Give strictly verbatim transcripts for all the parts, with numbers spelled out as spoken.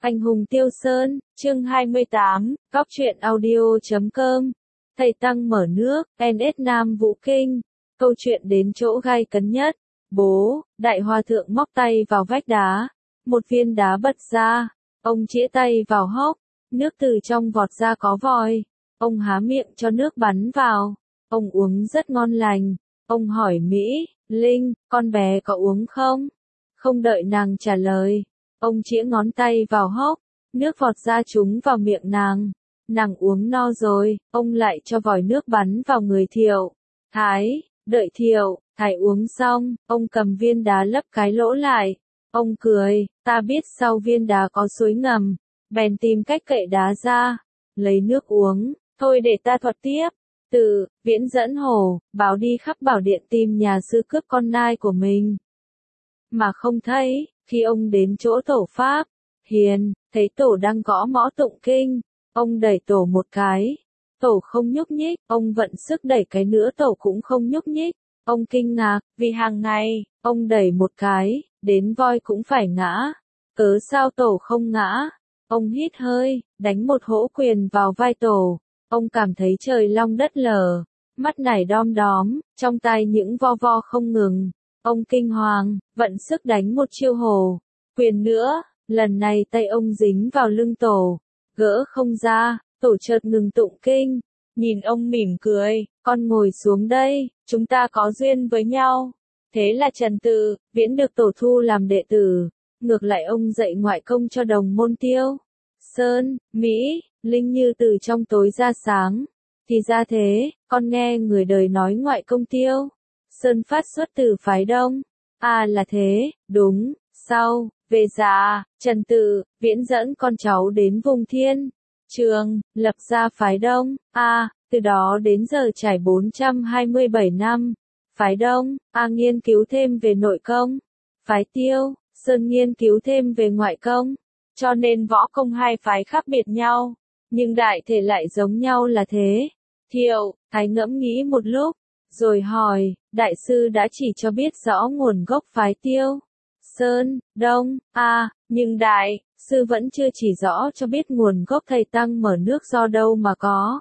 Anh hùng Tiêu Sơn, chương hai mươi tám, Góc truyện audio chấm com. Thầy Tăng mở nước, en ét Nam Vũ Kinh. Câu chuyện đến chỗ gai cấn nhất. Bố, đại hòa thượng móc tay vào vách đá. Một viên đá bật ra. Ông chĩa tay vào hốc. Nước từ trong vọt ra có vòi. Ông há miệng cho nước bắn vào. Ông uống rất ngon lành. Ông hỏi Mỹ, Linh, con bé có uống không? Không đợi nàng trả lời. Ông chĩa ngón tay vào hốc, nước vọt ra trúng vào miệng nàng. Nàng uống no rồi, ông lại cho vòi nước bắn vào người Thiệu. Thái, đợi Thiệu, Thái uống xong, ông cầm viên đá lấp cái lỗ lại. Ông cười, ta biết sau viên đá có suối ngầm, bèn tìm cách cậy đá ra, lấy nước uống. Thôi để ta thuật tiếp. Từ, Viễn dẫn Hồ, báo đi khắp bảo điện tìm nhà sư cướp con nai của mình. Mà không thấy. Khi ông đến chỗ tổ Pháp, Hiền, thấy tổ đang gõ mõ tụng kinh, ông đẩy tổ một cái, tổ không nhúc nhích, ông vận sức đẩy cái nữa tổ cũng không nhúc nhích, ông kinh ngạc, vì hàng ngày, ông đẩy một cái, đến voi cũng phải ngã, cớ sao tổ không ngã, ông hít hơi, đánh một hỗ quyền vào vai tổ, ông cảm thấy trời long đất lở, mắt nảy đom đóm, trong tai những vo vo không ngừng. Ông kinh hoàng, vận sức đánh một chiêu hồ, quyền nữa, lần này tay ông dính vào lưng tổ, gỡ không ra, tổ chợt ngừng tụng kinh, nhìn ông mỉm cười, con ngồi xuống đây, chúng ta có duyên với nhau. Thế là Trần Tự, Viễn được tổ thu làm đệ tử, ngược lại ông dạy ngoại công cho đồng môn Tiêu, Sơn, Mỹ, Linh như từ trong tối ra sáng. Thì ra thế, con nghe người đời nói ngoại công Tiêu Sơn phát xuất từ phái Đông. À là thế, đúng, sau, về già, Trần Tự, Viễn dẫn con cháu đến vùng Thiên Trường, lập ra phái Đông. À, từ đó đến giờ trải bốn trăm hai mươi bảy năm. Phái Đông, à nghiên cứu thêm về nội công. Phái Tiêu, Sơn nghiên cứu thêm về ngoại công. Cho nên võ công hai phái khác biệt nhau, nhưng đại thể lại giống nhau là thế. Thiệu, Thái ngẫm nghĩ một lúc, rồi hỏi, đại sư đã chỉ cho biết rõ nguồn gốc phái Tiêu Sơn, Đông, à, nhưng đại sư vẫn chưa chỉ rõ cho biết nguồn gốc thầy Tăng mở nước do đâu mà có.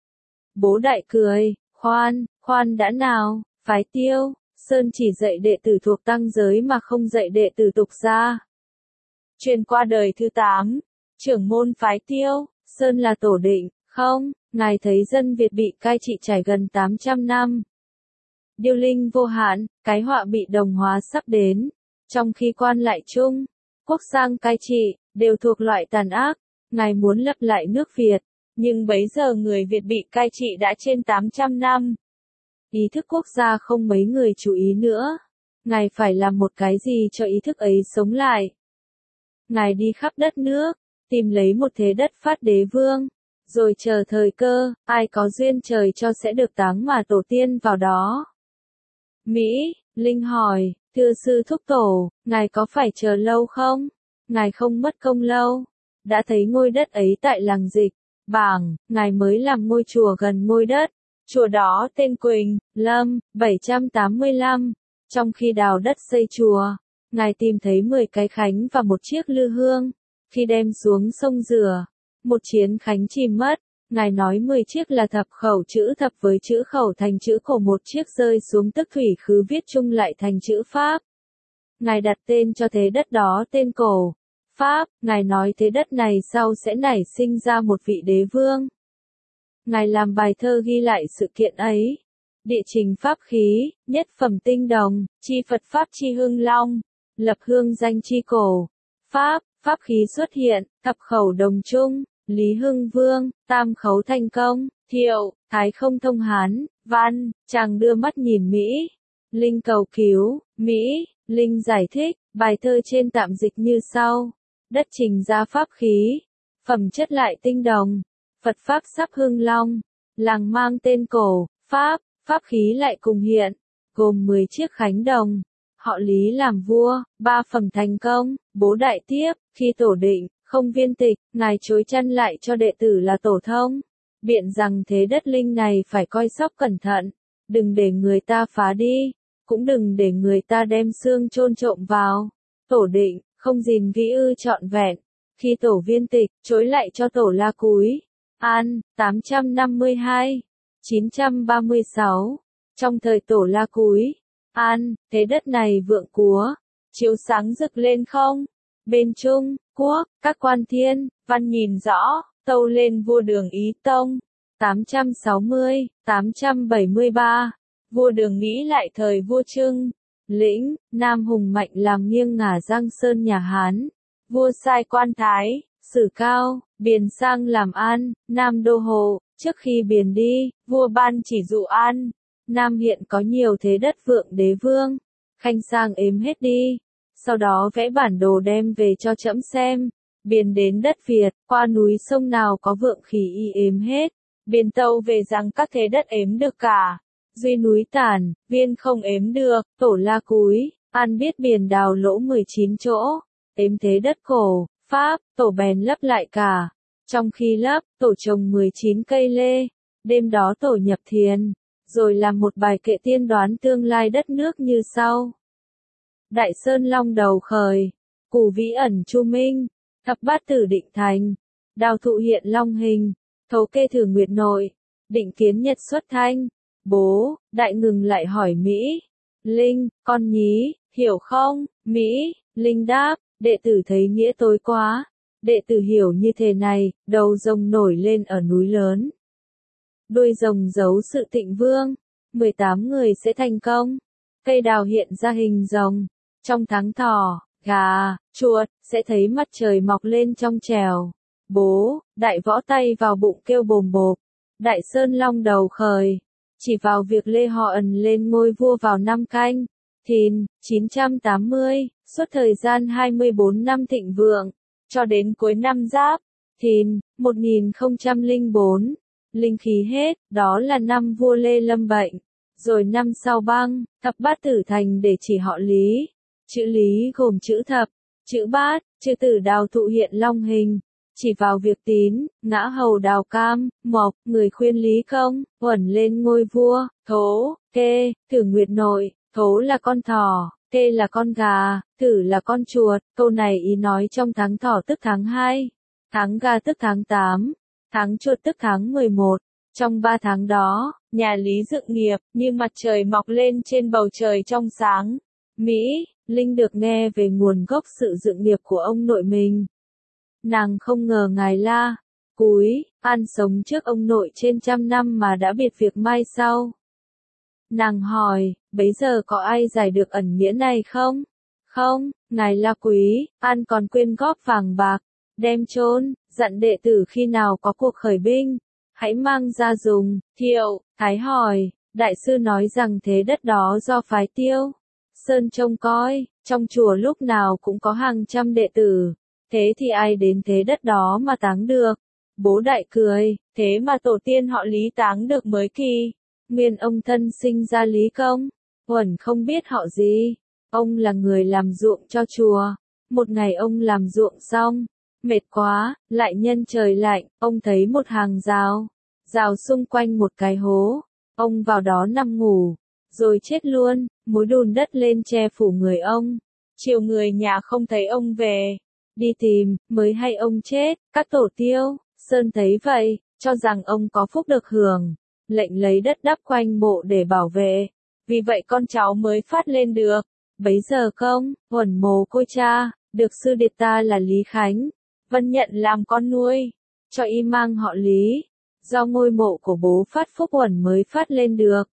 Bố đại cười, khoan, khoan đã nào, phái Tiêu Sơn chỉ dạy đệ tử thuộc Tăng giới mà không dạy đệ tử tục gia. Truyền qua đời thứ tám, trưởng môn phái Tiêu Sơn là Tổ Định, không, ngài thấy dân Việt bị cai trị trải gần tám trăm năm. Điêu linh vô hạn, cái họa bị đồng hóa sắp đến. Trong khi quan lại chung, quốc sang cai trị, đều thuộc loại tàn ác, ngài muốn lập lại nước Việt, nhưng bấy giờ người Việt bị cai trị đã trên tám trăm năm. Ý thức quốc gia không mấy người chú ý nữa. Ngài phải làm một cái gì cho ý thức ấy sống lại. Ngài đi khắp đất nước, tìm lấy một thế đất phát đế vương, rồi chờ thời cơ, ai có duyên trời cho sẽ được táng mà tổ tiên vào đó. Mỹ, Linh hỏi, thưa sư thúc tổ, ngài có phải chờ lâu không? Ngài không mất công lâu. Đã thấy ngôi đất ấy tại làng Dịch, Bảng, ngài mới làm ngôi chùa gần ngôi đất. Chùa đó tên Quỳnh, Lâm, bảy trăm tám mươi lăm. Trong khi đào đất xây chùa, ngài tìm thấy mười cái khánh và một chiếc lư hương. Khi đem xuống sông rửa, một chiến khánh chìm mất. Ngài nói mười chiếc là thập khẩu chữ thập với chữ khẩu thành chữ cổ, một chiếc rơi xuống tức thủy khứ viết chung lại thành chữ Pháp. Ngài đặt tên cho thế đất đó tên cổ, Pháp, ngài nói thế đất này sau sẽ nảy sinh ra một vị đế vương. Ngài làm bài thơ ghi lại sự kiện ấy. Địa trình pháp khí, nhất phẩm tinh đồng, chi Phật Pháp chi hương long, lập hương danh chi cổ, Pháp, pháp khí xuất hiện, thập khẩu đồng chung. Lý Hưng Vương, tam khấu thành công, Thiệu, Thái không thông Hán, Văn, chàng đưa mắt nhìn Mỹ. Linh cầu cứu, Mỹ, Linh giải thích, bài thơ trên tạm dịch như sau. Đất trình ra pháp khí, phẩm chất lại tinh đồng, Phật Pháp sắp hưng long, làng mang tên cổ, Pháp, pháp khí lại cùng hiện, gồm mười chiếc khánh đồng. Họ Lý làm vua, ba phẩm thành công, bố đại tiếp, khi tổ định. Không viên tịch, ngài chối chăn lại cho đệ tử là tổ thông. Biện rằng thế đất linh này phải coi sóc cẩn thận. Đừng để người ta phá đi. Cũng đừng để người ta đem xương chôn trộm vào. Tổ định, không gìn gĩ ư trọn vẹn. Khi tổ Viên Tịch trối lại cho tổ La Cúi, An, tám trăm năm mươi hai, chín trăm ba mươi sáu, trong thời tổ La Cúi, An, thế đất này vượng cúa, chiếu sáng rực lên không? Bên Trung Quốc, các quan thiên, văn nhìn rõ, tâu lên vua Đường Ý Tông, tám trăm sáu mươi, tám trăm bảy mươi ba, vua Đường nghĩ lại thời vua Trưng, lĩnh, Nam hùng mạnh làm nghiêng ngả Giang Sơn nhà Hán, vua sai quan thái, sử cao, biền sang làm An, Nam đô hộ, trước khi biền đi, vua ban chỉ dụ An, Nam hiện có nhiều thế đất vượng đế vương, khanh sang ếm hết đi, sau đó vẽ bản đồ đem về cho trẫm xem, biền đến đất Việt, qua núi sông nào có vượng khí y ếm hết, biền tâu về rằng các thế đất ếm được cả, duy núi Tản, Viên không ếm được, tổ La Cúi, An biết biền đào lỗ mười chín chỗ, ếm thế đất cổ, Pháp, tổ bèn lấp lại cả, trong khi lấp, tổ trồng mười chín cây lê, đêm đó tổ nhập thiền, rồi làm một bài kệ tiên đoán tương lai đất nước như sau. Đại Sơn Long đầu khởi, Củ Vĩ ẩn Chu Minh, Thập Bát Tử định thành, Đào Thụ hiện Long hình, Thấu Kê thử Nguyệt nội, Định kiến Nhật xuất thanh. Bố, Đại ngừng lại hỏi Mỹ. Linh, con nhí, hiểu không? Mỹ, Linh đáp, đệ tử thấy nghĩa tối quá. Đệ tử hiểu như thế này, đầu rồng nổi lên ở núi lớn. Đuôi rồng giấu sự thịnh vương, mười tám người sẽ thành công. Cây đào hiện ra hình rồng, trong tháng thỏ, gà, chuột, sẽ thấy mặt trời mọc lên trong trèo. Bố, Đại võ tay vào bụng kêu bồm bộp. Đại Sơn Long đầu khởi, chỉ vào việc Lê Họ Ẩn lên ngôi vua vào năm Canh, Thìn, chín trăm tám mươi, suốt thời gian hai mươi bốn năm thịnh vượng, cho đến cuối năm Giáp, Thìn, một nghìn không trăm lẻ bốn, linh khí hết, đó là năm vua Lê lâm bệnh, rồi năm sau Băng, Thập Bát Tử thành để chỉ họ Lý, chữ Lý gồm chữ thập, chữ bát, chữ tử Đào Thụ hiện Long hình. Chỉ vào việc Tín, Ngã Hầu Đào Cam, Mộc, người khuyên Lý Công, Uẩn lên ngôi vua, Thố, Kê, Thử Nguyệt nội, Thố là con thỏ, Kê là con gà, Thử là con chuột, câu này ý nói trong tháng thỏ tức tháng hai, tháng gà tức tháng tám, tháng chuột tức tháng mười một, trong ba tháng đó, nhà Lý dựng nghiệp, như mặt trời mọc lên trên bầu trời trong sáng. Mỹ, Linh được nghe về nguồn gốc sự dựng nghiệp của ông nội mình. Nàng không ngờ ngài La Cúi, An sống trước ông nội trên trăm năm mà đã biệt việc mai sau. Nàng hỏi, bấy giờ có ai giải được ẩn nghĩa này không? Không, ngài La Quý, An còn quyên góp vàng bạc, đem chôn, dặn đệ tử khi nào có cuộc khởi binh, hãy mang ra dùng. Thiệu, Thái hỏi, đại sư nói rằng thế đất đó do phái Tiêu Sơn trông coi, trong chùa lúc nào cũng có hàng trăm đệ tử. Thế thì ai đến thế đất đó mà táng được? Bố Đại cười, thế mà tổ tiên họ Lý táng được mới kỳ. Nguyên ông thân sinh ra Lý Công, Uẩn không biết họ gì. Ông là người làm ruộng cho chùa. Một ngày ông làm ruộng xong, mệt quá, lại nhân trời lạnh, ông thấy một hàng rào. Rào xung quanh một cái hố. Ông vào đó nằm ngủ, rồi chết luôn, mối đùn đất lên che phủ người ông. Chiều người nhà không thấy ông về. Đi tìm, mới hay ông chết, các tổ Tiêu Sơn thấy vậy, cho rằng ông có phúc được hưởng, lệnh lấy đất đắp quanh mộ để bảo vệ, vì vậy con cháu mới phát lên được. Bấy giờ Công, Uẩn mồ côi cha, được sư điệt ta là Lý Khánh, vân nhận làm con nuôi, cho y mang họ Lý, do ngôi mộ của bố phát phúc Uẩn mới phát lên được.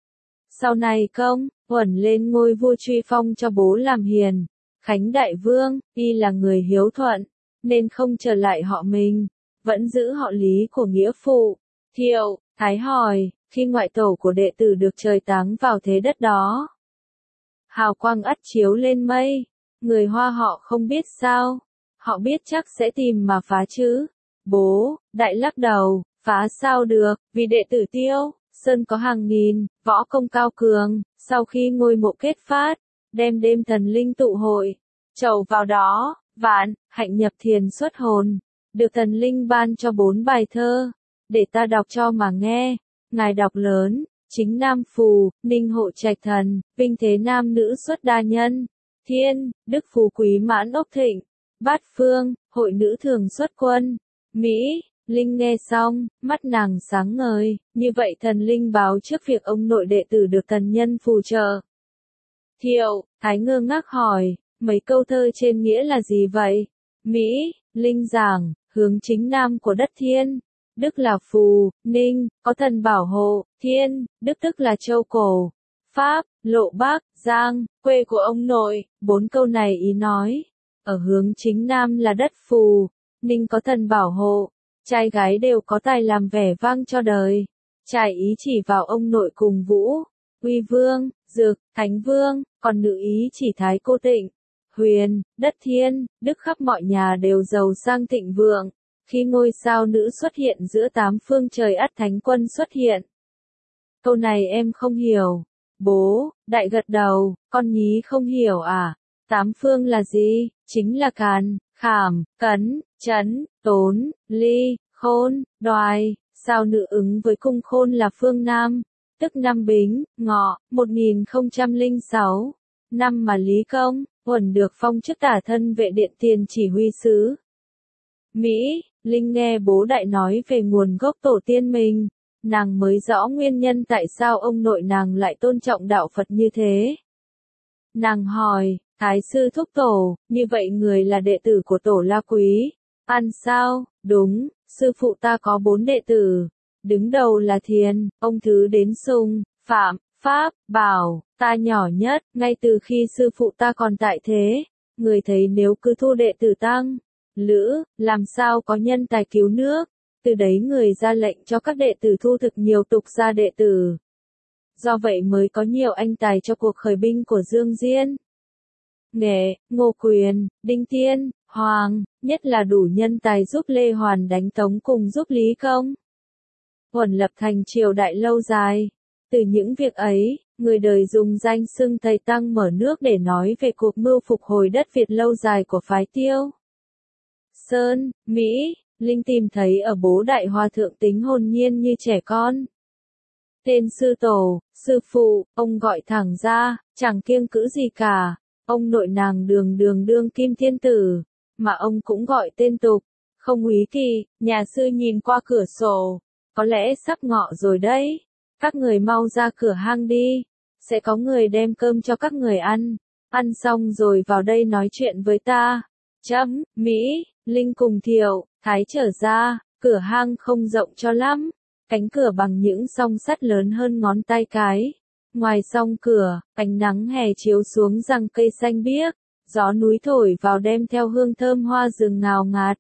Sau này Công, Uẩn lên ngôi vua truy phong cho bố làm hiền. Khánh Đại Vương, y là người hiếu thuận, nên không trở lại họ mình, vẫn giữ họ Lý của nghĩa phụ. Thiệu, Thái hỏi, khi ngoại tổ của đệ tử được trời táng vào thế đất đó, hào quang ắt chiếu lên mây, người Hoa họ không biết sao, họ biết chắc sẽ tìm mà phá chứ. Bố, Đại lắc đầu, phá sao được, vì đệ tử Tiêu Sơn có hàng nghìn, võ công cao cường, sau khi ngôi mộ kết phát, đem đêm thần linh tụ hội, chầu vào đó, vạn, hạnh nhập thiền xuất hồn, được thần linh ban cho bốn bài thơ, để ta đọc cho mà nghe. Ngài đọc lớn, chính nam phù, ninh hộ trạch thần, vinh thế nam nữ xuất đa nhân, thiên, đức phú quý mãn ốc thịnh, Bát Phương, hội nữ thường xuất quân. Mỹ, Linh nghe xong, mắt nàng sáng ngời, như vậy thần linh báo trước việc ông nội đệ tử được thần nhân phù trợ. Thiệu, Thái ngơ ngác hỏi, mấy câu thơ trên nghĩa là gì vậy? Mỹ, Linh giảng, hướng chính nam của đất Thiên. Đức là phù, Ninh, có thần bảo hộ, Thiên, Đức tức là châu cổ. Pháp, Lộ Bắc, Giang, quê của ông nội, bốn câu này ý nói. Ở hướng chính nam là đất phù, Ninh có thần bảo hộ, trai gái đều có tài làm vẻ vang cho đời. Trải ý chỉ vào ông nội cùng Vũ, Uy Vương, Dược, Thánh Vương, còn nữ ý chỉ Thái Cô Tịnh, Huyền, đất Thiên, Đức khắp mọi nhà đều giàu sang thịnh vượng. Khi ngôi sao nữ xuất hiện giữa tám phương trời ắt thánh quân xuất hiện. Câu này em không hiểu. Bố, Đại gật đầu, con nhí không hiểu à? Tám phương là gì? Chính là Càn, Khảm, Cấn, Trấn, Tốn, Ly, Khôn, Đoài. Sao nữ ứng với cung Khôn là phương Nam, tức năm Bính, Ngọ, một nghìn không trăm lẻ sáu. Năm mà Lý Công, Uẩn được phong chức tả thân vệ điện tiền chỉ huy sứ. Mỹ, Linh nghe bố Đại nói về nguồn gốc tổ tiên mình, nàng mới rõ nguyên nhân tại sao ông nội nàng lại tôn trọng đạo Phật như thế. Nàng hỏi, Thái sư thúc tổ, như vậy người là đệ tử của tổ La Quý. Ăn sao? Đúng, sư phụ ta có bốn đệ tử. Đứng đầu là Thiền, ông thứ đến Sùng, Phạm, Pháp, Bảo, ta nhỏ nhất, ngay từ khi sư phụ ta còn tại thế. Người thấy nếu cứ thu đệ tử tăng, Lữ, làm sao có nhân tài cứu nước. Từ đấy người ra lệnh cho các đệ tử thu thực nhiều tục gia đệ tử. Do vậy mới có nhiều anh tài cho cuộc khởi binh của Dương Diên. Nghệ, Ngô Quyền, Đinh Tiên, Hoàng, nhất là đủ nhân tài giúp Lê Hoàn đánh Tống cùng giúp Lý Công. Uẩn lập thành triều đại lâu dài. Từ những việc ấy, người đời dùng danh xưng thầy Tăng mở nước để nói về cuộc mưu phục hồi đất Việt lâu dài của phái Tiêu. Sơn, Mỹ, Linh tìm thấy ở bố Đại Hòa thượng tính hồn nhiên như trẻ con. Tên sư tổ, sư phụ, ông gọi thẳng ra, chẳng kiêng cữ gì cả. Ông nội nàng đường đường đương kim thiên tử, mà ông cũng gọi tên tục. Không úy kỳ, nhà sư nhìn qua cửa sổ, có lẽ sắp ngọ rồi đấy. Các người mau ra cửa hang đi, sẽ có người đem cơm cho các người ăn. Ăn xong rồi vào đây nói chuyện với ta. Chấm, Mỹ, Linh cùng Thiệu, Thái trở ra, cửa hang không rộng cho lắm. Cánh cửa bằng những song sắt lớn hơn ngón tay cái. Ngoài song cửa, ánh nắng hè chiếu xuống răng cây xanh biếc, gió núi thổi vào đem theo hương thơm hoa rừng ngào ngạt.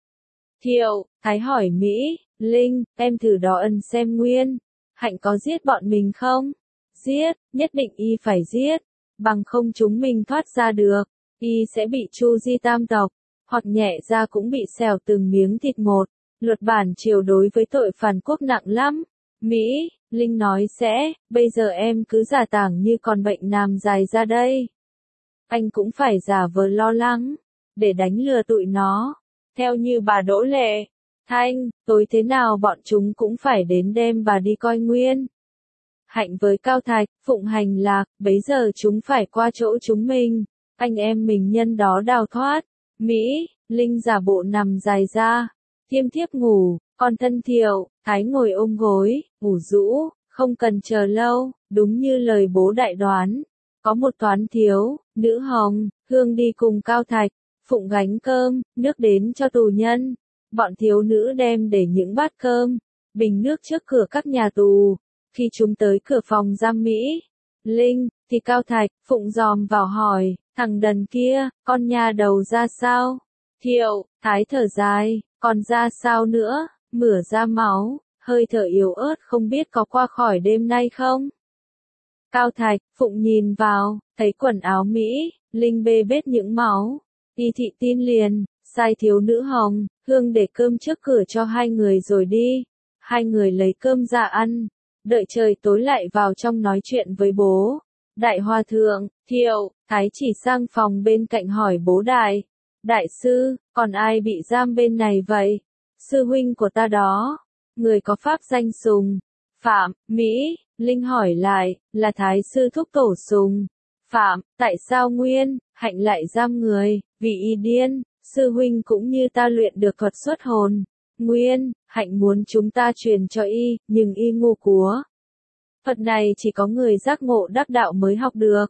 Thiệu, Thái hỏi Mỹ, Linh, em thử đo ân xem Nguyên Hạnh có giết bọn mình không? Giết, nhất định y phải giết, bằng không chúng mình thoát ra được, y sẽ bị tru di tam tộc, hoặc nhẹ ra cũng bị xẻo từng miếng thịt một. Luật bản triều đối với tội phản quốc nặng lắm. Mỹ, Linh nói sẽ, bây giờ em cứ giả tảng như còn bệnh nằm dài ra đây. Anh cũng phải giả vờ lo lắng, để đánh lừa tụi nó. Theo như bà Đỗ Lệ, Thanh, tối thế nào bọn chúng cũng phải đến đem bà đi coi Nguyên Hạnh với Cao Thạch, Phụng Hành Lạc, bấy giờ chúng phải qua chỗ chúng mình. Anh em mình nhân đó đào thoát. Mỹ, Linh giả bộ nằm dài ra, thiêm thiếp ngủ, còn thân Thiệu, Thái ngồi ôm gối, ngủ rũ, không cần chờ lâu, đúng như lời bố Đại đoán. Có một toán thiếu, nữ Hồng, Hương đi cùng Cao Thạch, Phụng gánh cơm, nước đến cho tù nhân. Bọn thiếu nữ đem để những bát cơm, bình nước trước cửa các nhà tù. Khi chúng tới cửa phòng giam Mỹ, Linh, thì Cao Thạch, Phụng dòm vào hỏi, thằng đần kia, con nhà đầu ra sao? Thiệu, Thái thở dài, còn ra sao nữa, mửa ra máu, hơi thở yếu ớt không biết có qua khỏi đêm nay không? Cao Thạch, Phụng nhìn vào, thấy quần áo Mỹ, Linh bê bết những máu. Y thị tin liền, sai thiếu nữ Hồng, Hương để cơm trước cửa cho hai người rồi đi. Hai người lấy cơm ra ăn, đợi trời tối lại vào trong nói chuyện với bố. Đại Hòa thượng, Thiệu, Thái chỉ sang phòng bên cạnh hỏi bố Đại. Đại sư, còn ai bị giam bên này vậy? Sư huynh của ta đó. Người có pháp danh Sùng. Phạm, Mỹ, Linh hỏi lại, là Thái sư thúc tổ Sùng. Phạm, tại sao Nguyên Hạnh lại giam người? Vì y điên. sư huynh cũng như ta luyện được thuật xuất hồn. Nguyên, Hạnh muốn chúng ta truyền cho y, nhưng y ngu cúa. Thuật này chỉ có người giác ngộ đắc đạo mới học được.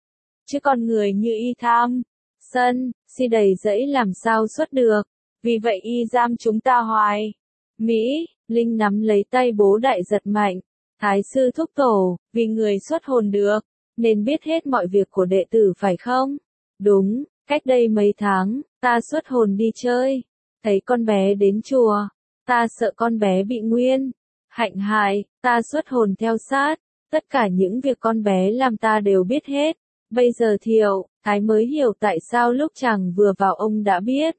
Chứ con người như y tham, sân, si đầy dẫy làm sao xuất được. Vì vậy y giam chúng ta hoài. Mỹ, Linh nắm lấy tay bố đại giật mạnh. Thái sư thúc tổ, vì người xuất hồn được, nên biết hết mọi việc của đệ tử phải không? Đúng, cách đây mấy tháng, ta xuất hồn đi chơi. Thấy con bé đến chùa, ta sợ con bé bị Nguyên Hạnh hại, ta xuất hồn theo sát. Tất cả những việc con bé làm ta đều biết hết. Bây giờ Thiệu, Thái mới hiểu tại sao lúc chàng vừa vào ông đã biết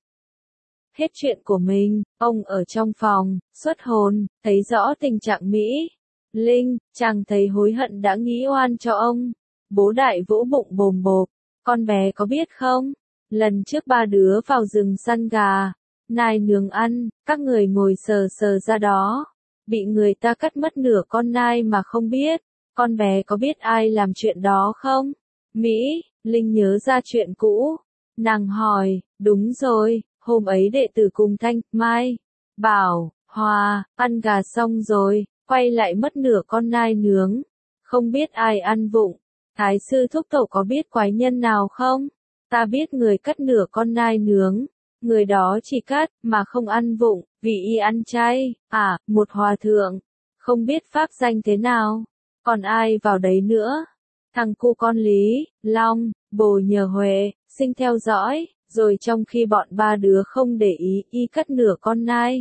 hết chuyện của mình. Ông ở trong phòng, xuất hồn, thấy rõ tình trạng Mỹ. Linh, chàng thấy hối hận đã nghĩ oan cho ông. Bố đại vỗ bụng bồm bộp, con bé có biết không? Lần trước ba đứa vào rừng săn gà, nai nướng ăn, các người ngồi sờ sờ ra đó. Bị người ta cắt mất nửa con nai mà không biết. Con bé có biết ai làm chuyện đó không? Mỹ, Linh nhớ ra chuyện cũ. Nàng hỏi, đúng rồi, hôm ấy đệ tử cùng Thanh, Mai, Bảo, Hòa, ăn gà xong rồi, quay lại mất nửa con nai nướng. Không biết ai ăn vụng. Thái sư thúc tổ có biết quái nhân nào không? Ta biết người cắt nửa con nai nướng. Người đó chỉ cắt, mà không ăn vụng, vì y ăn chay. À, một hòa thượng. Không biết pháp danh thế nào. Còn ai vào đấy nữa? Thằng cu con Lý, Long, Bồ nhờ Huệ, Sinh theo dõi. Rồi trong khi bọn ba đứa không để ý, y cắt nửa con nai.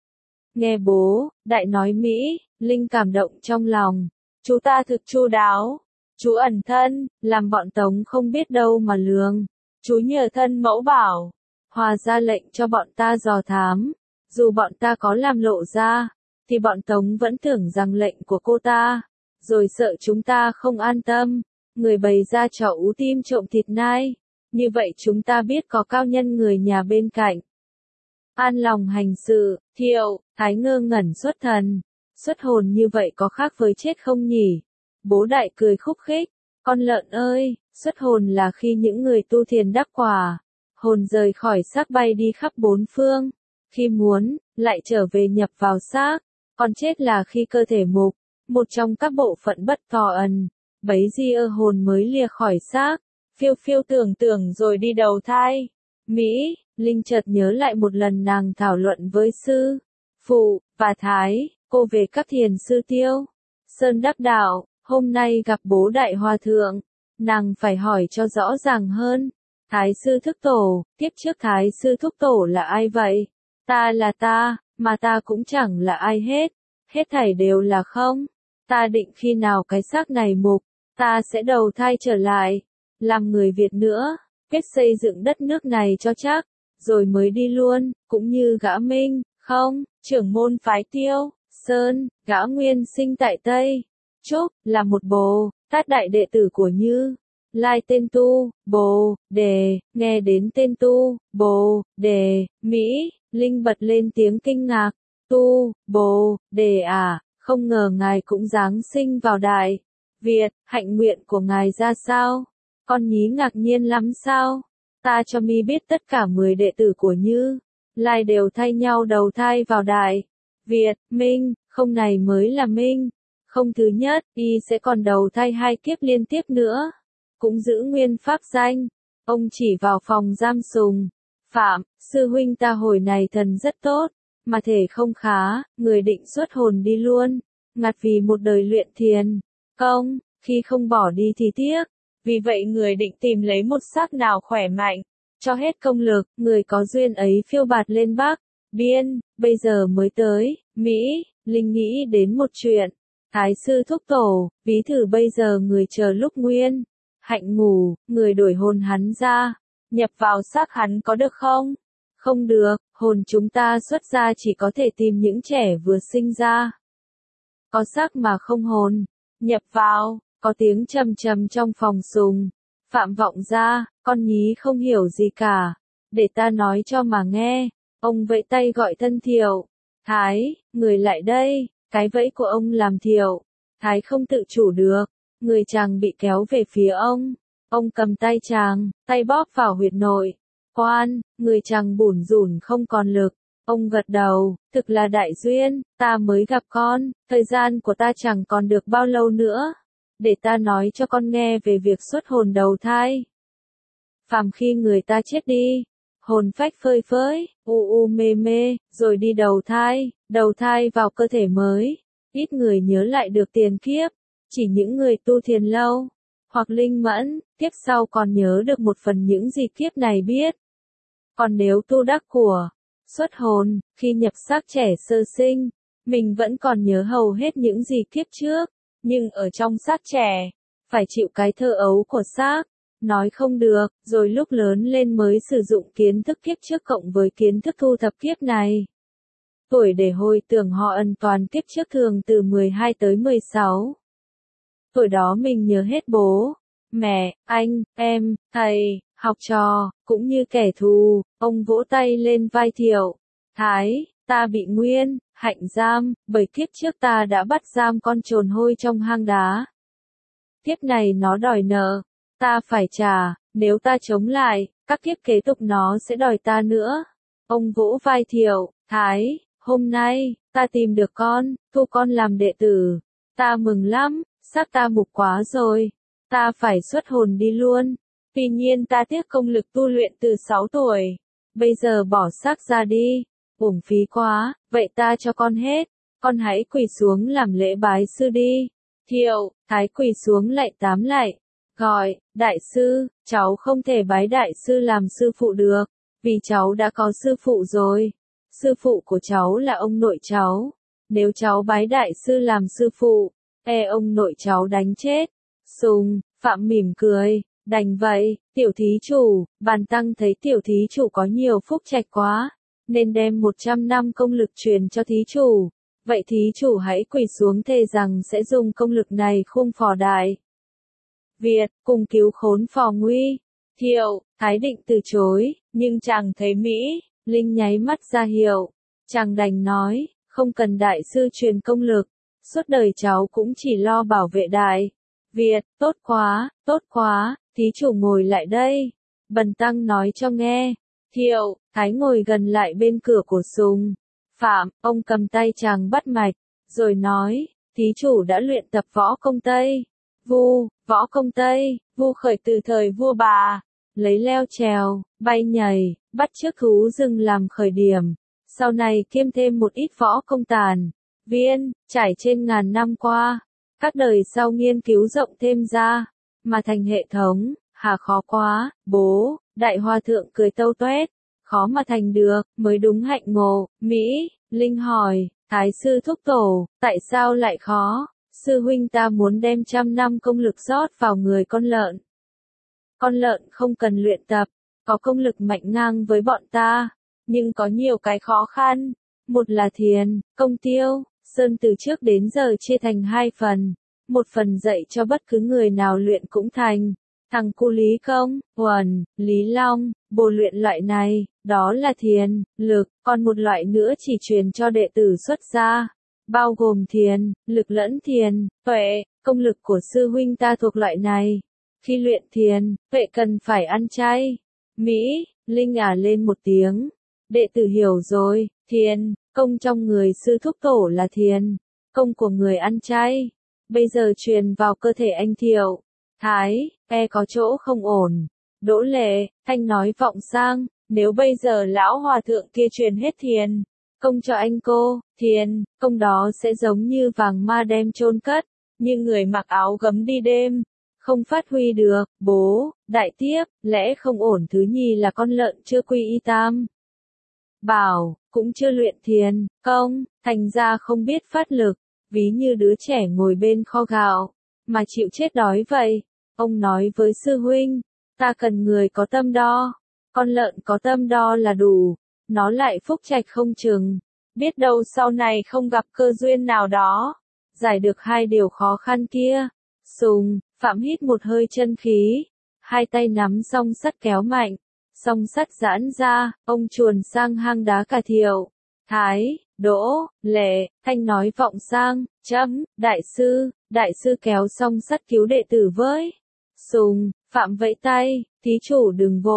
Nghe bố, đại nói Mỹ, Linh cảm động trong lòng. Chú ta thực chu đáo. Chú ẩn thân, làm bọn Tống không biết đâu mà lường. Chú nhờ thân mẫu bảo. Hòa ra lệnh cho bọn ta dò thám. Dù bọn ta có làm lộ ra, thì bọn Tống vẫn tưởng rằng lệnh của cô ta. Rồi sợ chúng ta không an tâm. Người bày ra trò ú tim trộm thịt nai. Như vậy chúng ta biết có cao nhân người nhà bên cạnh. An lòng hành sự. Thiệu, Thái ngơ ngẩn xuất thần. Xuất hồn như vậy có khác với chết không nhỉ? Bố đại cười khúc khích. Con lợn ơi, xuất hồn là khi những người tu thiền đắc quả. Hồn rời khỏi xác bay đi khắp bốn phương. Khi muốn, lại trở về nhập vào xác. Còn chết là khi cơ thể mục, một trong các bộ phận bất thọ ẩn. Bấy di ơ hồn mới lìa khỏi xác. Phiêu phiêu tưởng tưởng rồi đi đầu thai. Mỹ, Linh chợt nhớ lại một lần nàng thảo luận với sư phụ và Thái, cô về các thiền sư Tiêu Sơn đắc đạo. Hôm nay gặp bố đại hòa thượng, nàng phải hỏi cho rõ ràng hơn. Thái sư thúc tổ, tiếp trước thái sư thúc tổ là ai vậy? Ta là ta, mà ta cũng chẳng là ai hết. Hết thảy đều là không. Ta định khi nào cái xác này mục, ta sẽ đầu thai trở lại. Làm người Việt nữa, biết xây dựng đất nước này cho chắc, rồi mới đi luôn, cũng như gã Minh, không, trưởng môn phái Tiêu Sơn, gã nguyên sinh tại Tây Trúc, là một bồ tát đại đệ tử của Như Lai tên Tu Bồ Đề. Nghe đến tên Tu Bồ Đề, Mỹ, Linh bật lên tiếng kinh ngạc. Tu Bồ Đề à, không ngờ ngài cũng giáng sinh vào Đại Việt. Hạnh nguyện của ngài ra sao? Con nhí ngạc nhiên lắm sao? Ta cho mi biết tất cả mười đệ tử của Như Lai đều thay nhau đầu thai vào Đại Việt. Minh, không này mới là Minh. Không, thứ nhất, y sẽ còn đầu thai hai kiếp liên tiếp nữa. Cũng giữ nguyên pháp danh. Ông chỉ vào phòng giam Sùng Phạm, sư huynh ta hồi này thần rất tốt, mà thể không khá, người định xuất hồn đi luôn. Ngặt vì một đời luyện thiền công, khi không bỏ đi thì tiếc. Vì vậy người định tìm lấy một xác nào khỏe mạnh, cho hết công lực, người có duyên ấy phiêu bạt lên Bắc Biên, bây giờ mới tới Mỹ. Linh nghĩ đến một chuyện. Thái sư thúc tổ, ví thử bây giờ người chờ lúc Nguyên Hạnh ngủ, người đổi hồn hắn ra, nhập vào xác hắn có được không? Không được, hồn chúng ta xuất ra chỉ có thể tìm những trẻ vừa sinh ra. Có xác mà không hồn, nhập vào. Có tiếng trầm trầm trong phòng Sùng Phạm vọng ra. Con nhí không hiểu gì cả, để ta nói cho mà nghe. Ông vẫy tay gọi thân Thiệu. Thái, người lại đây. Cái vẫy của ông làm Thiệu Thái không tự chủ được. Người chàng bị kéo về phía ông. Ông cầm tay chàng, tay bóp vào huyệt nội. Khoan, người chẳng bủn rủn không còn lực. Ông gật đầu, thực là đại duyên, ta mới gặp con, thời gian của ta chẳng còn được bao lâu nữa. Để ta nói cho con nghe về việc xuất hồn đầu thai. Phàm khi người ta chết đi, hồn phách phơi phới, u u mê mê, rồi đi đầu thai, đầu thai vào cơ thể mới. Ít người nhớ lại được tiền kiếp, chỉ những người tu thiền lâu, hoặc linh mẫn, kiếp sau còn nhớ được một phần những gì kiếp này biết. Còn nếu tu đắc của xuất hồn, khi nhập xác trẻ sơ sinh, mình vẫn còn nhớ hầu hết những gì kiếp trước, nhưng ở trong xác trẻ, phải chịu cái thơ ấu của xác, nói không được, rồi lúc lớn lên mới sử dụng kiến thức kiếp trước cộng với kiến thức thu thập kiếp này. Tuổi để hồi tưởng họ ân toàn kiếp trước thường từ mười hai tới mười sáu. Tuổi đó mình nhớ hết bố, mẹ, anh, em, thầy, học trò, cũng như kẻ thù. Ông vỗ tay lên vai Thiệu. Thái, ta bị Nguyên, Hạnh giam, bởi kiếp trước ta đã bắt giam con trồn hôi trong hang đá. Kiếp này nó đòi nợ, ta phải trả, nếu ta chống lại, các kiếp kế tục nó sẽ đòi ta nữa. Ông vỗ vai Thiệu. Thái, hôm nay, ta tìm được con, thu con làm đệ tử. Ta mừng lắm, xác ta mục quá rồi. Ta phải xuất hồn đi luôn. Tuy nhiên ta tiếc công lực tu luyện từ sáu tuổi. Bây giờ bỏ xác ra đi. Uổng phí quá, vậy ta cho con hết. Con hãy quỳ xuống làm lễ bái sư đi. Thiệu, Thái quỳ xuống lạy tám lạy. Gọi, đại sư, cháu không thể bái đại sư làm sư phụ được. Vì cháu đã có sư phụ rồi. Sư phụ của cháu là ông nội cháu. Nếu cháu bái đại sư làm sư phụ, e ông nội cháu đánh chết. Sùng, Phạm mỉm cười, đành vậy, tiểu thí chủ, bàn tăng thấy tiểu thí chủ có nhiều phúc trạch quá, nên đem một trăm năm công lực truyền cho thí chủ. Vậy thí chủ hãy quỳ xuống thề rằng sẽ dùng công lực này khung phò đại Việt, cùng cứu khốn phò nguy. Thiệu, Thái định từ chối, nhưng chàng thấy Mỹ, Linh nháy mắt ra hiệu. Chàng đành nói, không cần đại sư truyền công lực, suốt đời cháu cũng chỉ lo bảo vệ đại Việt. Tốt quá, tốt quá, thí chủ ngồi lại đây. Bần tăng nói cho nghe. Thiệu, Thái ngồi gần lại bên cửa của Sùng. Phạm, ông cầm tay chàng bắt mạch, rồi nói, thí chủ đã luyện tập võ công Tây. Vu, võ công Tây, vu khởi từ thời vua bà, lấy leo trèo, bay nhảy, bắt chước thú rừng làm khởi điểm. Sau này kiêm thêm một ít võ công tàn, viên, trải trên ngàn năm qua. Các đời sau nghiên cứu rộng thêm ra, mà thành hệ thống, hà khó quá, bố, đại hòa thượng cười tâu tuét, khó mà thành được, mới đúng hạnh ngộ. Mỹ, Linh hỏi, Thái sư thúc tổ, tại sao lại khó? Sư huynh ta muốn đem trăm năm công lực rót vào người con lợn. Con lợn không cần luyện tập, có công lực mạnh ngang với bọn ta, nhưng có nhiều cái khó khăn. Một là thiền, công tiêu, Sơn từ trước đến giờ chia thành hai phần. Một phần dạy cho bất cứ người nào luyện cũng thành. Thằng cu Lý Công, Huẩn, Lý Long, Bồ luyện loại này, đó là thiền, lực, còn một loại nữa chỉ truyền cho đệ tử xuất gia. Bao gồm thiền, lực lẫn thiền, tuệ, công lực của sư huynh ta thuộc loại này. Khi luyện thiền, tuệ cần phải ăn chay. Mỹ, Linh ả lên một tiếng. Đệ tử hiểu rồi, thiền, công trong người sư thúc tổ là thiền, công của người ăn chay. Bây giờ truyền vào cơ thể anh Thiệu. Thái, e có chỗ không ổn. Đỗ Lệ, Thanh nói vọng sang, nếu bây giờ lão hòa thượng kia truyền hết thiền công cho anh cô, thiền công đó sẽ giống như vàng ma đem chôn cất, như người mặc áo gấm đi đêm, không phát huy được. Bố, đại tiếp, lẽ không ổn. Thứ nhì là con lợn chưa quy y tam bảo, cũng chưa luyện thiền công, thành ra không biết phát lực, ví như đứa trẻ ngồi bên kho gạo, mà chịu chết đói vậy. Ông nói với sư huynh, ta cần người có tâm đo, con lợn có tâm đo là đủ, nó lại phúc trạch không chừng, biết đâu sau này không gặp cơ duyên nào đó, giải được hai điều khó khăn kia. Sùng, Phạm hít một hơi chân khí, hai tay nắm song sắt kéo mạnh, song sắt giãn ra, ông chuồn sang hang đá cả Thiệu. Thái, Đỗ, Lệ, Thanh nói vọng sang, chấm, đại sư, đại sư kéo song sắt cứu đệ tử với. Sùng, Phạm vẫy tay, thí chủ đừng vội,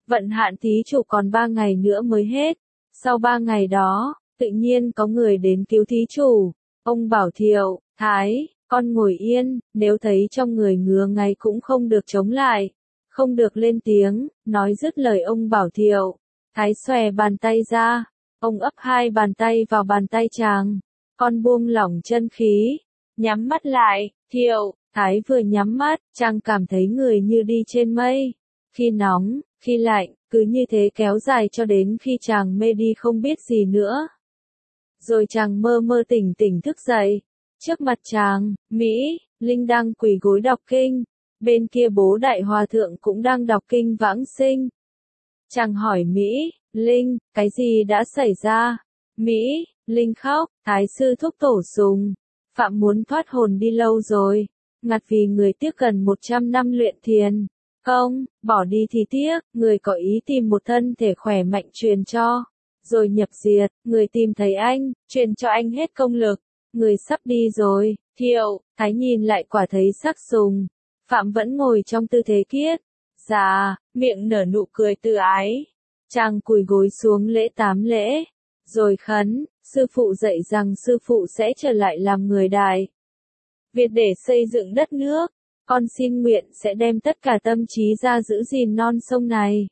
vận hạn thí chủ còn ba ngày nữa mới hết. Sau ba ngày đó, tự nhiên có người đến cứu thí chủ. Ông bảo Thiệu, Thái, con ngồi yên, nếu thấy trong người ngứa ngáy cũng không được chống lại, không được lên tiếng. Nói dứt lời ông bảo Thiệu, Thái xòe bàn tay ra, ông ấp hai bàn tay vào bàn tay chàng, con buông lỏng chân khí, nhắm mắt lại. Thiệu, Thái vừa nhắm mắt, chàng cảm thấy người như đi trên mây, khi nóng, khi lạnh, cứ như thế kéo dài cho đến khi chàng mê đi không biết gì nữa. Rồi chàng mơ mơ tỉnh tỉnh thức dậy, trước mặt chàng, Mỹ, Linh đang quỳ gối đọc kinh, bên kia bố đại hòa thượng cũng đang đọc kinh vãng sinh. Chàng hỏi Mỹ, Linh, cái gì đã xảy ra? Mỹ, Linh khóc, Thái sư thúc tổ sùng, Phạm muốn thoát hồn đi lâu rồi, ngặt vì người tiếc gần một trăm năm luyện thiền công, bỏ đi thì tiếc, người có ý tìm một thân thể khỏe mạnh truyền cho, rồi nhập diệt, người tìm thấy anh, truyền cho anh hết công lực, người sắp đi rồi. Thiệu, Thái nhìn lại quả thấy sắc sùng, Phạm vẫn ngồi trong tư thế kiết, già, miệng nở nụ cười từ ái. Chàng cúi gối xuống lễ tám lễ, rồi khấn, sư phụ dạy rằng sư phụ sẽ trở lại làm người Đại Việt để xây dựng đất nước, con xin nguyện sẽ đem tất cả tâm trí ra giữ gìn non sông này.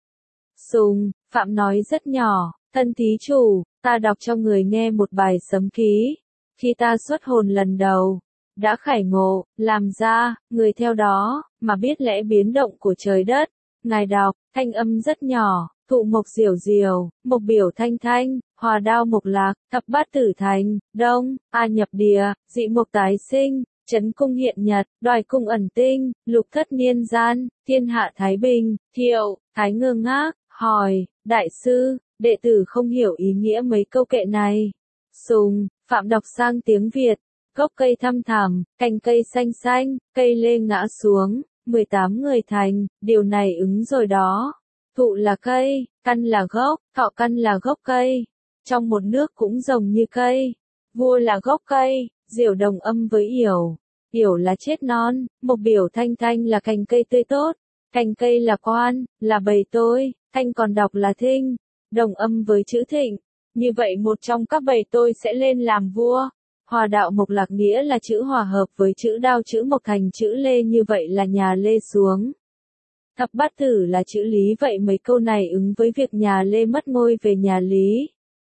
Sùng, Phạm nói rất nhỏ, thân thí chủ, ta đọc cho người nghe một bài sấm ký, khi ta xuất hồn lần đầu, đã khải ngộ, làm ra, người theo đó, mà biết lẽ biến động của trời đất. Ngài đọc, thanh âm rất nhỏ, thụ mộc diểu diểu, mộc biểu thanh thanh, hòa đao mộc lạc, thập bát tử thành, đông, a nhập địa, dị mộc tái sinh, trấn cung hiện nhật, đoài cung ẩn tinh, lục thất niên gian, thiên hạ thái bình. Thiệu, Thái ngơ ngác, hỏi, đại sư, đệ tử không hiểu ý nghĩa mấy câu kệ này. Sùng, Phạm đọc sang tiếng Việt, gốc cây thăm thẳm, cành cây xanh xanh, cây lê ngã xuống, mười tám người thành, điều này ứng rồi đó. Thụ là cây, căn là gốc, thọ căn là gốc cây. Trong một nước cũng giống như cây. Vua là gốc cây, diểu đồng âm với yểu. Yểu là chết non, mộc biểu thanh thanh là cành cây tươi tốt. Cành cây là quan, là bầy tôi, thanh còn đọc là thinh. Đồng âm với chữ thịnh. Như vậy một trong các bầy tôi sẽ lên làm vua. Hòa đạo mộc lạc nghĩa là chữ hòa hợp với chữ đao chữ mộc thành chữ lê, như vậy là nhà Lê xuống. Thập bát tử là chữ Lý, vậy mấy câu này ứng với việc nhà Lê mất ngôi về nhà Lý.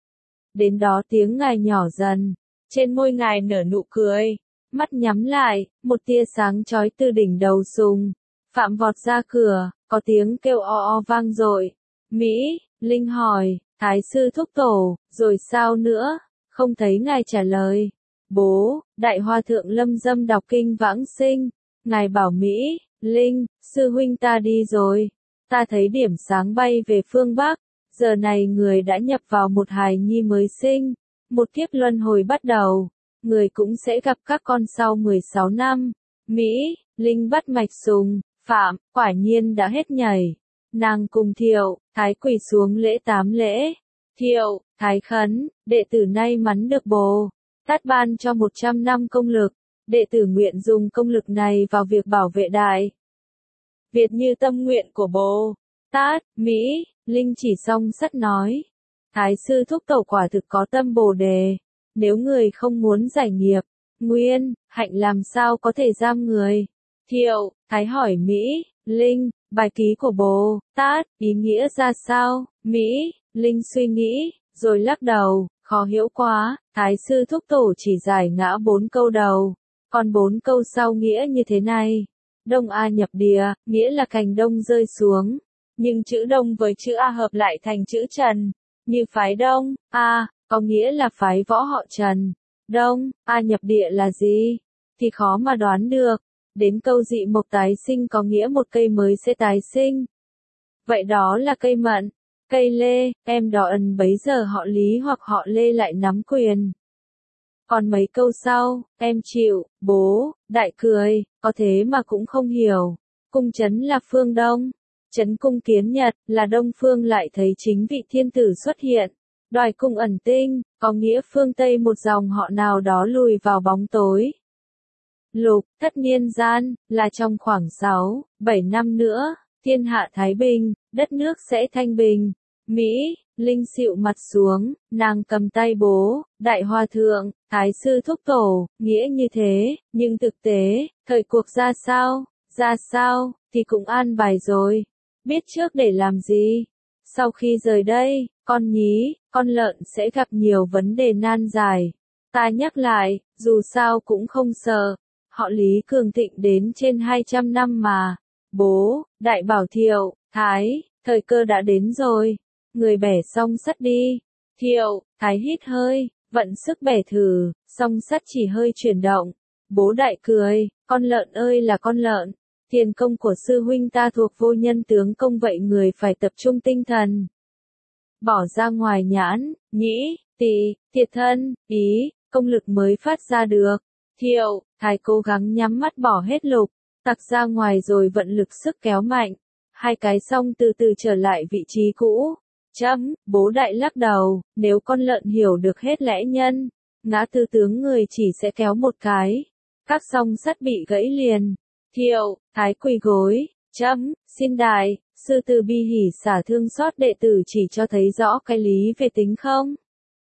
Đến đó tiếng ngài nhỏ dần, trên môi ngài nở nụ cười, mắt nhắm lại, một tia sáng chói từ đỉnh đầu Sùng. Phạm vọt ra cửa, có tiếng kêu o o vang dội. Mỹ, Linh hỏi, Thái sư thúc tổ, rồi sao nữa? Không thấy ngài trả lời. Bố, đại hòa thượng lâm dâm đọc kinh vãng sinh, ngài bảo Mỹ, Linh, sư huynh ta đi rồi. Ta thấy điểm sáng bay về phương Bắc, giờ này người đã nhập vào một hài nhi mới sinh, một kiếp luân hồi bắt đầu, người cũng sẽ gặp các con sau mười sáu năm. Mỹ, Linh bắt mạch Sùng, Phạm, quả nhiên đã hết nhảy. Nàng cùng Thiệu, Thái quỳ xuống lễ tám lễ. Thiệu, Thái khấn, đệ tử nay mắn được Bồ Tát ban cho một trăm năm công lực, đệ tử nguyện dùng công lực này vào việc bảo vệ Đại Việt như tâm nguyện của Bồ Tát. Mỹ, Linh chỉ song sắt nói, Thái sư thúc tổ quả thực có tâm Bồ đề, nếu người không muốn giải nghiệp, nguyên, hạnh làm sao có thể giam người. Thiệu, Thái hỏi Mỹ, Linh, bài ký của Bồ Tát, ý nghĩa ra sao? Mỹ, Linh suy nghĩ, rồi lắc đầu, khó hiểu quá. Thái sư thúc tổ chỉ giải ngã bốn câu đầu, còn bốn câu sau nghĩa như thế này. Đông A nhập địa, nghĩa là cành đông rơi xuống, nhưng chữ đông với chữ A hợp lại thành chữ Trần, như phái Đông A, có nghĩa là phái võ họ Trần. Đông A nhập địa là gì? Thì khó mà đoán được. Đến câu dị mộc tái sinh có nghĩa một cây mới sẽ tái sinh. Vậy đó là cây mận, cây lê, em đỏ ẩn bấy giờ họ Lý hoặc họ Lê lại nắm quyền. Còn mấy câu sau, em chịu, bố, đại cười, có thế mà cũng không hiểu. Cung trấn là phương Đông, trấn cung kiến nhật, là Đông phương lại thấy chính vị thiên tử xuất hiện. Đoài cung ẩn tinh, có nghĩa phương Tây một dòng họ nào đó lùi vào bóng tối. Lục, thất niên gian, là trong khoảng sáu, bảy năm nữa. thiên hạ thái bình, đất nước sẽ thanh bình. Mỹ, Linh xịu mặt xuống, nàng cầm tay bố, đại hòa thượng, thái sư thúc tổ, nghĩa như thế, nhưng thực tế, thời cuộc ra sao, ra sao, thì cũng an bài rồi. Biết trước để làm gì? Sau khi rời đây, con nhí, con lợn sẽ gặp nhiều vấn đề nan giải. Ta nhắc lại, dù sao cũng không sợ. Họ Lý cường thịnh đến trên hai trăm năm mà. Bố, đại bảo Thiệu, Thái, thời cơ đã đến rồi. Người bẻ song sắt đi. Thiệu, Thái hít hơi, vận sức bẻ thử, song sắt chỉ hơi chuyển động. Bố đại cười, con lợn ơi là con lợn. Tiền công của sư huynh ta thuộc vô nhân tướng công, vậy người phải tập trung tinh thần. Bỏ ra ngoài nhãn, nhĩ, tỳ, thiệt thân, ý, công lực mới phát ra được. Thiệu, Thái cố gắng nhắm mắt bỏ hết lục, tặc ra ngoài rồi vận lực sức kéo mạnh. Hai cái xong từ từ trở lại vị trí cũ. Chấm, bố đại lắc đầu, nếu con lợn hiểu được hết lẽ nhân, ngã tư tướng người chỉ sẽ kéo một cái. Các song sắt bị gãy liền. Thiệu, Thái quỳ gối, chấm, xin đại, sư từ bi hỉ xả thương xót đệ tử chỉ cho thấy rõ cái lý về tính không.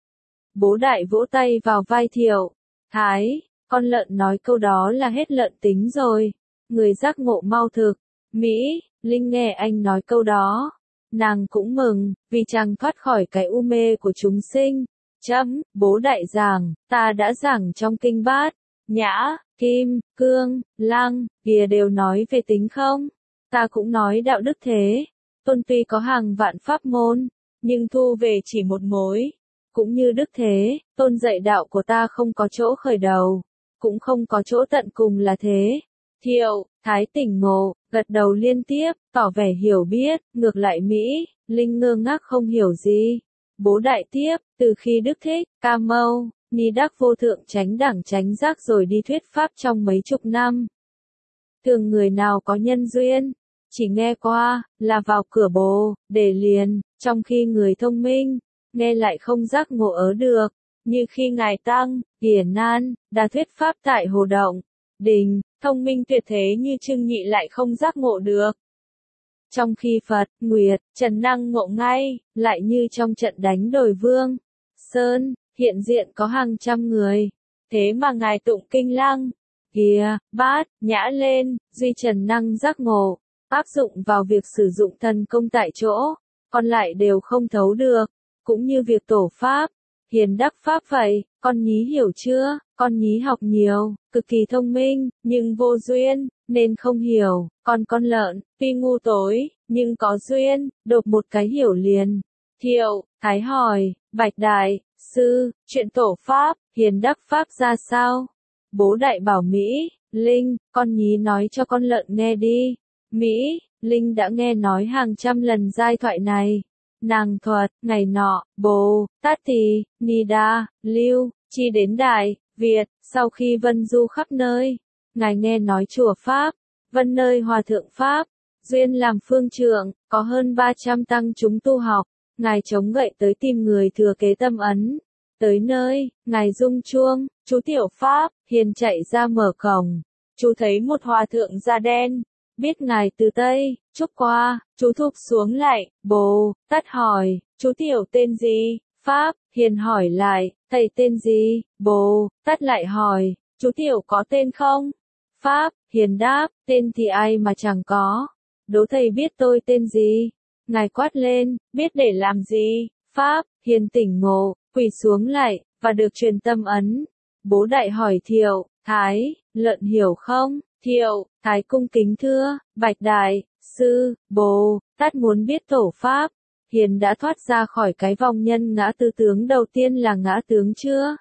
Bố đại vỗ tay vào vai Thiệu, Thái, con lợn nói câu đó là hết lợn tính rồi. Người giác ngộ mau thực. Mỹ, Linh nghe anh nói câu đó. Nàng cũng mừng, vì chàng thoát khỏi cái u mê của chúng sinh. Chấm, bố đại giảng, ta đã giảng trong kinh bát. Nhã, Kim, Cương, Lăng, kìa đều nói về tính không? Ta cũng nói đạo đức thế. Tôn tuy có hàng vạn pháp môn, nhưng thu về chỉ một mối. Cũng như đức thế, tôn dạy đạo của ta không có chỗ khởi đầu, cũng không có chỗ tận cùng là thế. Thiệu, Thái tỉnh ngộ, gật đầu liên tiếp, tỏ vẻ hiểu biết, ngược lại Mỹ, Linh ngơ ngác không hiểu gì. Bố đại tiếp, từ khi Đức Thích, Ca Mâu, Ni Đắc Vô Thượng tránh đẳng tránh giác rồi đi thuyết pháp trong mấy chục năm. Thường người nào có nhân duyên, chỉ nghe qua, là vào cửa bồ, để liền, trong khi người thông minh, nghe lại không giác ngộ ớ được, như khi Ngài Tăng, Hiển Nan, đã thuyết pháp tại Hồ Động, Đình, thông minh tuyệt thế như Trương Nhị lại không giác ngộ được. Trong khi Phật, Nguyệt, Trần Năng ngộ ngay, lại như trong trận đánh đồi Vương, Sơn, hiện diện có hàng trăm người. Thế mà Ngài tụng kinh Lăng, kìa, Bát, Nhã lên, duy Trần Năng giác ngộ, áp dụng vào việc sử dụng thần công tại chỗ, còn lại đều không thấu được. Cũng như việc tổ Pháp, hiền đắc Pháp vậy, con nhí hiểu chưa, con nhí học nhiều, cực kỳ thông minh, nhưng vô duyên, nên không hiểu, còn con lợn, tuy ngu tối, nhưng có duyên, đột một cái hiểu liền. Thiệu, Thái hỏi, Bạch Đại, Sư, chuyện tổ Pháp, hiền đắc Pháp ra sao? Bố đại bảo Mỹ, Linh, con nhí nói cho con lợn nghe đi. Mỹ, Linh đã nghe nói hàng trăm lần giai thoại này. Nàng thuật, ngày nọ, Bồ, Tát Tỳ, Ni Đa, Lưu, chi đến Đại, Việt, sau khi vân du khắp nơi, Ngài nghe nói chùa Pháp, vân nơi hòa thượng Pháp, duyên làm phương trượng, có hơn ba trăm tăng chúng tu học, Ngài chống gậy tới tìm người thừa kế tâm ấn. Tới nơi, Ngài rung chuông, chú tiểu Pháp, hiền chạy ra mở cổng, chú thấy một hòa thượng da đen. Biết Ngài từ Tây, chúc qua, chú thụp xuống lại, Bồ, Tát hỏi, chú tiểu tên gì? Pháp, hiền hỏi lại, thầy tên gì? Bồ, Tát lại hỏi, chú tiểu có tên không? Pháp, hiền đáp, tên thì ai mà chẳng có. Đố thầy biết tôi tên gì? Ngài quát lên, biết để làm gì? Pháp, hiền tỉnh ngộ, quỳ xuống lại, và được truyền tâm ấn. Bố đại hỏi Thiệu, Thái, lợn hiểu không? Thiệu, Thái cung kính thưa, Bạch Đại, Sư, Bồ, Tát muốn biết tổ Pháp. Hiền đã thoát ra khỏi cái vòng nhân ngã tư tướng đầu tiên là ngã tướng chưa?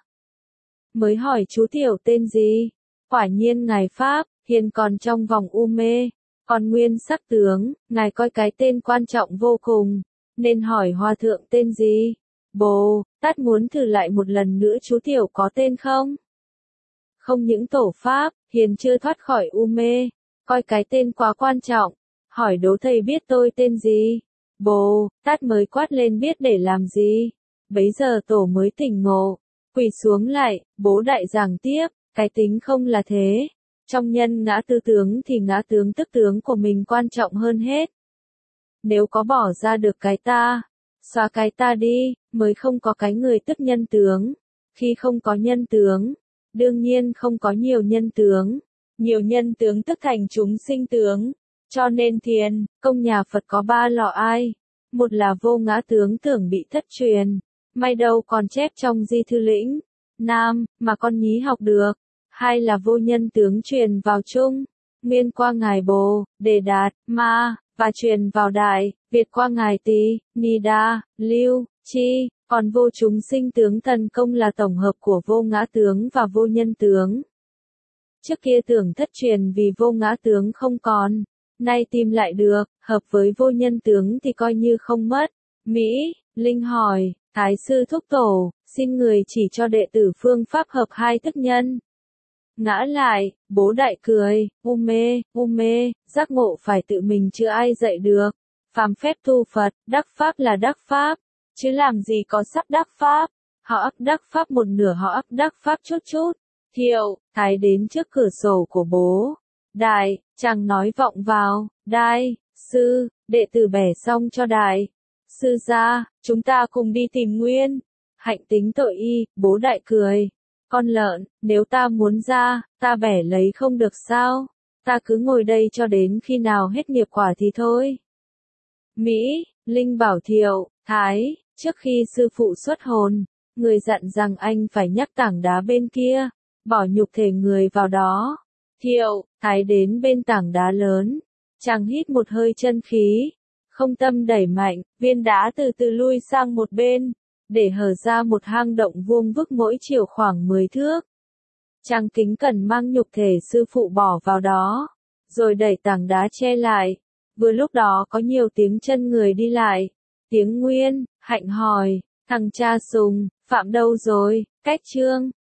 Mới hỏi chú tiểu tên gì? Quả nhiên Ngài Pháp, Hiền còn trong vòng u mê. Còn nguyên sắc tướng, Ngài coi cái tên quan trọng vô cùng, nên hỏi hòa thượng tên gì? Bồ, Tát muốn thử lại một lần nữa chú tiểu có tên không? Không những tổ Pháp, Hiền chưa thoát khỏi u mê, coi cái tên quá quan trọng, hỏi đố thầy biết tôi tên gì? Bồ, Tát mới quát lên biết để làm gì? Bấy giờ tổ mới tỉnh ngộ, quỳ xuống lại, bố đại giảng tiếp, cái tính không là thế. Trong nhân ngã tư tướng thì ngã tướng tức tướng của mình quan trọng hơn hết. nếu có bỏ ra được cái ta, xóa cái ta đi, mới không có cái người tức nhân tướng. Khi không có nhân tướng, đương nhiên không có nhiều nhân tướng. Nhiều nhân tướng tức thành chúng sinh tướng. Cho nên thiền, công nhà Phật có ba lọ ai. Một là vô ngã tướng tưởng bị thất truyền. May đâu còn chép trong di thư lĩnh Nam, mà con nhí học được. Hai là vô nhân tướng truyền vào Trung, Nguyên qua ngài Bồ, Đề Đạt, Ma, và truyền vào Đại, Việt qua ngài Tỳ, Ni Đa, Lưu, Chi. Còn vô chúng sinh tướng thần công là tổng hợp của vô ngã tướng và vô nhân tướng. Trước kia tưởng thất truyền vì vô ngã tướng không còn, nay tìm lại được, hợp với vô nhân tướng thì coi như không mất. Mỹ, Linh hỏi, Thái sư thúc tổ, xin người chỉ cho đệ tử phương pháp hợp hai thức nhân. Ngã lại, Bố Đại cười, u mê, u mê, giác ngộ phải tự mình chưa ai dạy được. Phàm phép tu Phật, đắc pháp là đắc pháp, chứ làm gì có sắp đắc pháp. Họ ấp đắc pháp một nửa, họ ấp đắc pháp chút chút. Thiệu, Thái đến trước cửa sổ của Bố Đại, chàng nói vọng vào, Đại sư, đệ tử bẻ xong cho Đại sư ra, chúng ta cùng đi tìm Nguyên. Hạnh tính tội y, Bố Đại cười. Con lợn, nếu ta muốn ra, ta bẻ lấy không được sao? Ta cứ ngồi đây cho đến khi nào hết nghiệp quả thì thôi. Mỹ, Linh bảo Thiệu, Thái, trước khi sư phụ xuất hồn, người dặn rằng anh phải nhắc tảng đá bên kia, bỏ nhục thể người vào đó. Thiệu, Thái đến bên tảng đá lớn, chàng hít một hơi chân khí, không tâm đẩy mạnh, viên đá từ từ lui sang một bên, để hở ra một hang động vuông vức mỗi chiều khoảng mười thước. Chàng kính cẩn mang nhục thể sư phụ bỏ vào đó, rồi đẩy tảng đá che lại. Vừa lúc đó có nhiều tiếng chân người đi lại. Tiếng Nguyên, Hạnh hỏi, thằng cha Sùng, Phạm đâu rồi? Cách Trương,